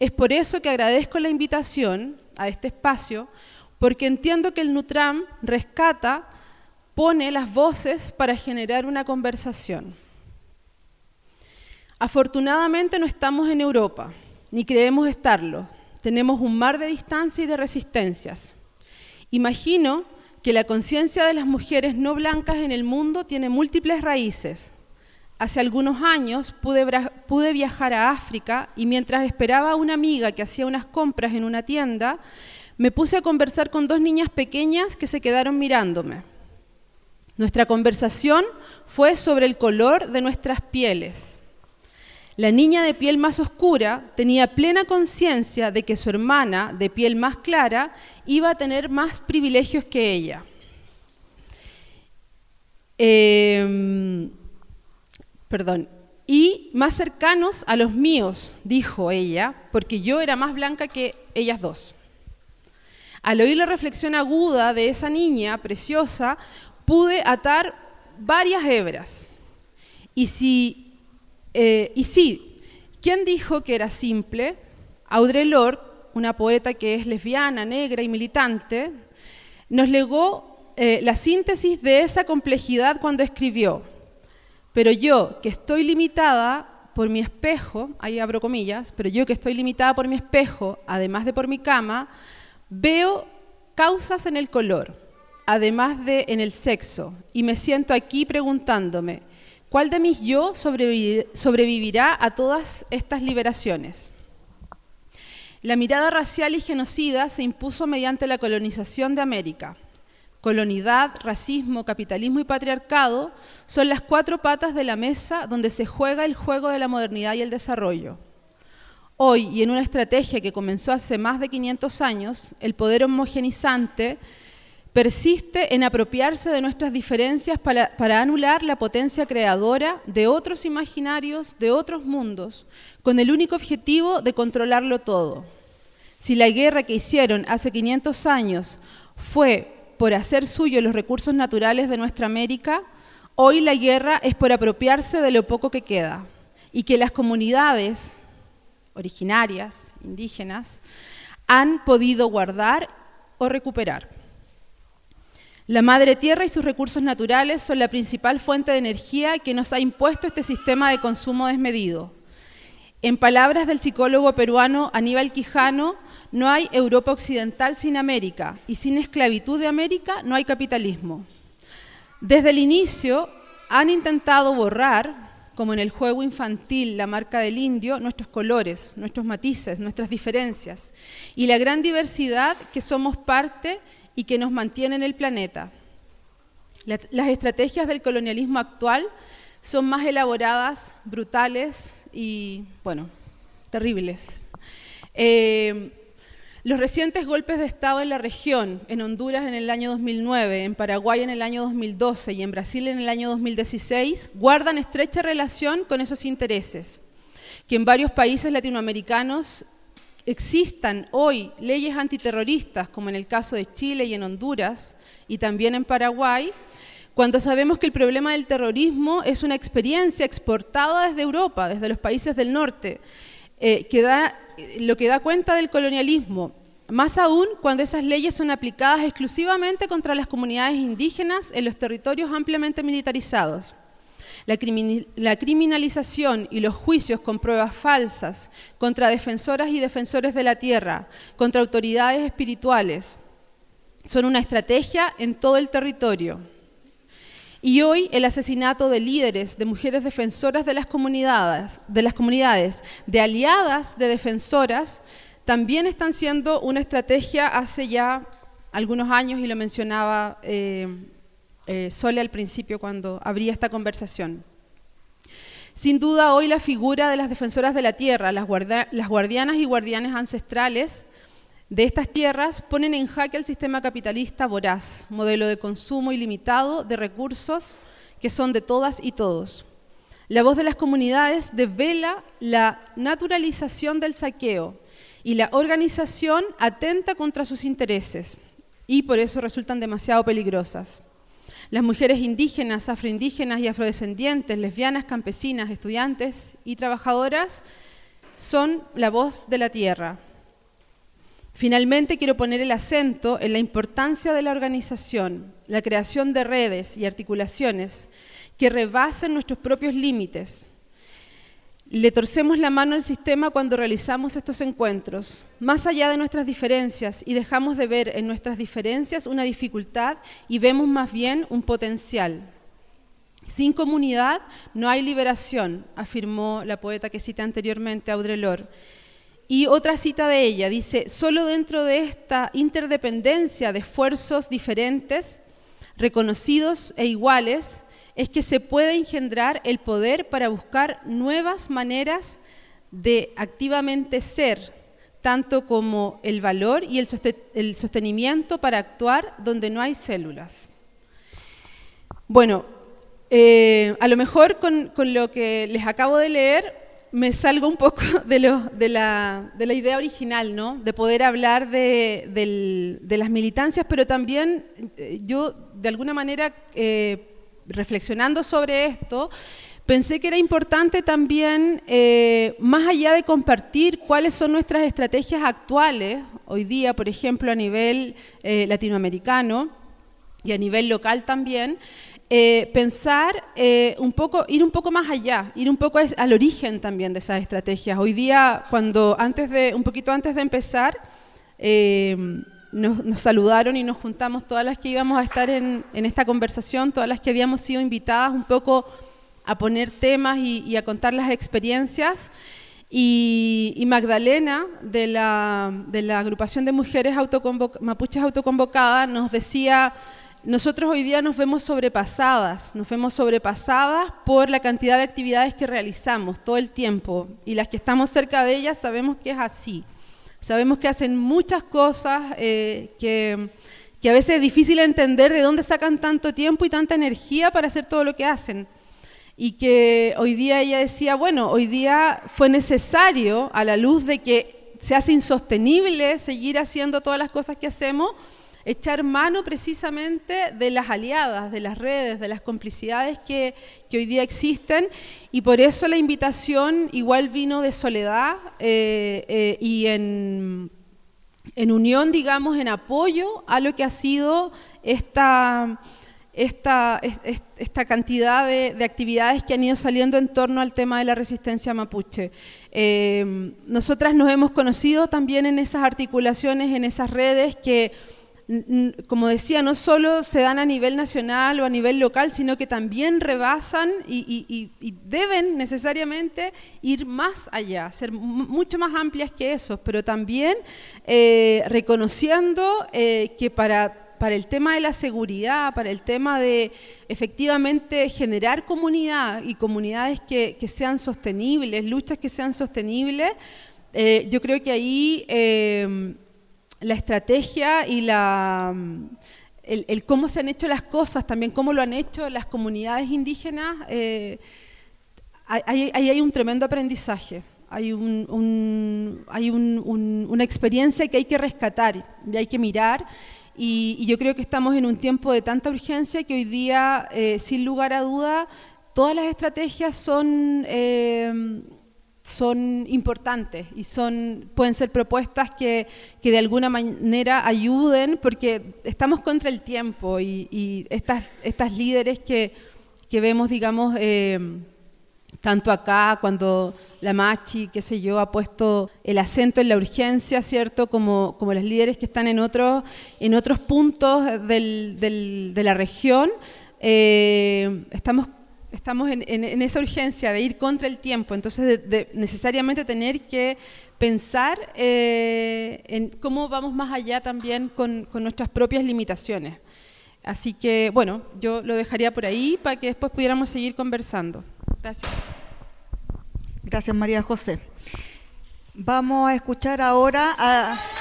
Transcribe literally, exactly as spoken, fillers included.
Es por eso que agradezco la invitación a este espacio, porque entiendo que el Nutram rescata, pone las voces para generar una conversación. Afortunadamente no estamos en Europa, ni creemos estarlo. Tenemos un mar de distancia y de resistencias. Imagino que la conciencia de las mujeres no blancas en el mundo tiene múltiples raíces. Hace algunos años pude, pude viajar a África y mientras esperaba a una amiga que hacía unas compras en una tienda, me puse a conversar con dos niñas pequeñas que se quedaron mirándome. Nuestra conversación fue sobre el color de nuestras pieles. La niña de piel más oscura tenía plena conciencia de que su hermana, de piel más clara, iba a tener más privilegios que ella. Eh, perdón, y más cercanos a los míos, dijo ella, porque yo era más blanca que ellas dos. Al oír la reflexión aguda de esa niña preciosa, pude atar varias hebras. Y si Eh, y sí, ¿quién dijo que era simple? Audre Lorde, una poeta que es lesbiana, negra y militante, nos legó eh, la síntesis de esa complejidad cuando escribió: pero yo, que estoy limitada por mi espejo, ahí abro comillas, pero yo que estoy limitada por mi espejo, además de por mi cama, veo causas en el color, además de en el sexo, y me siento aquí preguntándome, ¿cuál de mis yo sobrevivir, sobrevivirá a todas estas liberaciones? La mirada racial y genocida se impuso mediante la colonización de América. Colonidad, racismo, capitalismo y patriarcado son las cuatro patas de la mesa donde se juega el juego de la modernidad y el desarrollo. Hoy, y en una estrategia que comenzó hace más de quinientos años, el poder homogenizante persiste en apropiarse de nuestras diferencias para, para anular la potencia creadora de otros imaginarios, de otros mundos, con el único objetivo de controlarlo todo. Si la guerra que hicieron hace quinientos años fue por hacer suyo los recursos naturales de nuestra América, hoy la guerra es por apropiarse de lo poco que queda, y que las comunidades originarias, indígenas, han podido guardar o recuperar. La madre tierra y sus recursos naturales son la principal fuente de energía que nos ha impuesto este sistema de consumo desmedido. En palabras del psicólogo peruano Aníbal Quijano, no hay Europa occidental sin América, y sin esclavitud de América no hay capitalismo. Desde el inicio han intentado borrar, como en el juego infantil La marca del indio, nuestros colores, nuestros matices, nuestras diferencias, y la gran diversidad que somos parte y que nos mantiene en el planeta. Las estrategias del colonialismo actual son más elaboradas, brutales y, bueno, terribles. Eh, los recientes golpes de Estado en la región, en Honduras en el año dos mil nueve, en Paraguay en el año dos mil doce y en Brasil en el año dos mil dieciséis, guardan estrecha relación con esos intereses, que en varios países latinoamericanos existan hoy leyes antiterroristas, como en el caso de Chile y en Honduras, y también en Paraguay, cuando sabemos que el problema del terrorismo es una experiencia exportada desde Europa, desde los países del norte, eh, que da, lo que da cuenta del colonialismo, más aún cuando esas leyes son aplicadas exclusivamente contra las comunidades indígenas en los territorios ampliamente militarizados. La, crimin la criminalización y los juicios con pruebas falsas contra defensoras y defensores de la tierra, contra autoridades espirituales, son una estrategia en todo el territorio. Y hoy el asesinato de líderes, de mujeres defensoras de las comunidades, de las comunidades, de aliadas de defensoras, también están siendo una estrategia hace ya algunos años, y lo mencionaba eh, eh, Sole al principio cuando abría esta conversación. Sin duda, hoy la figura de las defensoras de la tierra, las, guardia, las guardianas y guardianes ancestrales de estas tierras, ponen en jaque el sistema capitalista voraz, modelo de consumo ilimitado de recursos que son de todas y todos. La voz de las comunidades devela la naturalización del saqueo y la organización atenta contra sus intereses y por eso resultan demasiado peligrosas. Las mujeres indígenas, afroindígenas y afrodescendientes, lesbianas, campesinas, estudiantes y trabajadoras son la voz de la tierra. Finalmente, quiero poner el acento en la importancia de la organización, la creación de redes y articulaciones que rebasen nuestros propios límites. Le torcemos la mano al sistema cuando realizamos estos encuentros, más allá de nuestras diferencias, y dejamos de ver en nuestras diferencias una dificultad y vemos más bien un potencial. Sin comunidad no hay liberación, afirmó la poeta que cité anteriormente, Audre Lorde. Y otra cita de ella dice: solo dentro de esta interdependencia de esfuerzos diferentes, reconocidos e iguales, es que se puede engendrar el poder para buscar nuevas maneras de activamente ser, tanto como el valor y el sostenimiento para actuar donde no hay células. Bueno, eh, a lo mejor con, con lo que les acabo de leer me salgo un poco de, lo, de, la, de la idea original, ¿no? De poder hablar de, de, de las militancias, pero también eh, yo de alguna manera, eh, reflexionando sobre esto, pensé que era importante también, eh, más allá de compartir cuáles son nuestras estrategias actuales, hoy día, por ejemplo, a nivel eh, latinoamericano y a nivel local también, Eh, pensar eh, un poco, ir un poco más allá, ir un poco al origen también de esas estrategias. Hoy día, cuando antes de, un poquito antes de empezar, eh, nos, nos saludaron y nos juntamos todas las que íbamos a estar en, en esta conversación, todas las que habíamos sido invitadas un poco a poner temas y, y a contar las experiencias. Y, y Magdalena, de la, de la agrupación de mujeres autoconvoc- mapuches autoconvocadas, nos decía: nosotros hoy día nos vemos sobrepasadas, nos vemos sobrepasadas por la cantidad de actividades que realizamos todo el tiempo, y las que estamos cerca de ellas sabemos que es así. Sabemos que hacen muchas cosas eh, que, que a veces es difícil entender de dónde sacan tanto tiempo y tanta energía para hacer todo lo que hacen. Y que hoy día ella decía, bueno, hoy día fue necesario, a la luz de que se hace insostenible seguir haciendo todas las cosas que hacemos, echar mano precisamente de las aliadas, de las redes, de las complicidades que, que hoy día existen, y por eso la invitación igual vino de Soledad eh, eh, y en, en unión, digamos, en apoyo a lo que ha sido esta, esta, esta cantidad de, de actividades que han ido saliendo en torno al tema de la resistencia mapuche. Eh, nosotras nos hemos conocido también en esas articulaciones, en esas redes que, como decía, no solo se dan a nivel nacional o a nivel local, sino que también rebasan y, y, y deben necesariamente ir más allá, ser mucho más amplias que eso, pero también eh, reconociendo eh, que para, para el tema de la seguridad, para el tema de efectivamente generar comunidad y comunidades que, que sean sostenibles, luchas que sean sostenibles, eh, yo creo que ahí Eh, la estrategia y la, el, el cómo se han hecho las cosas, también cómo lo han hecho las comunidades indígenas, eh, ahí hay, hay un tremendo aprendizaje, hay, un, un, hay un, un, una experiencia que hay que rescatar y hay que mirar, y, y yo creo que estamos en un tiempo de tanta urgencia que hoy día, eh, sin lugar a duda, todas las estrategias son... Eh, son importantes y son, pueden ser propuestas que, que de alguna manera ayuden, porque estamos contra el tiempo y, y estas, estas líderes que, que vemos, digamos, eh, tanto acá, cuando la Machi, qué sé yo, ha puesto el acento en la urgencia, ¿cierto?, como, como las líderes que están en otros, en otros puntos del, del, de la región, eh, estamos Estamos en, en, en esa urgencia de ir contra el tiempo, entonces de, de necesariamente tener que pensar eh, en cómo vamos más allá también con, con nuestras propias limitaciones. Así que, bueno, yo lo dejaría por ahí para que después pudiéramos seguir conversando. Gracias. Gracias, María José. Vamos a escuchar ahora a...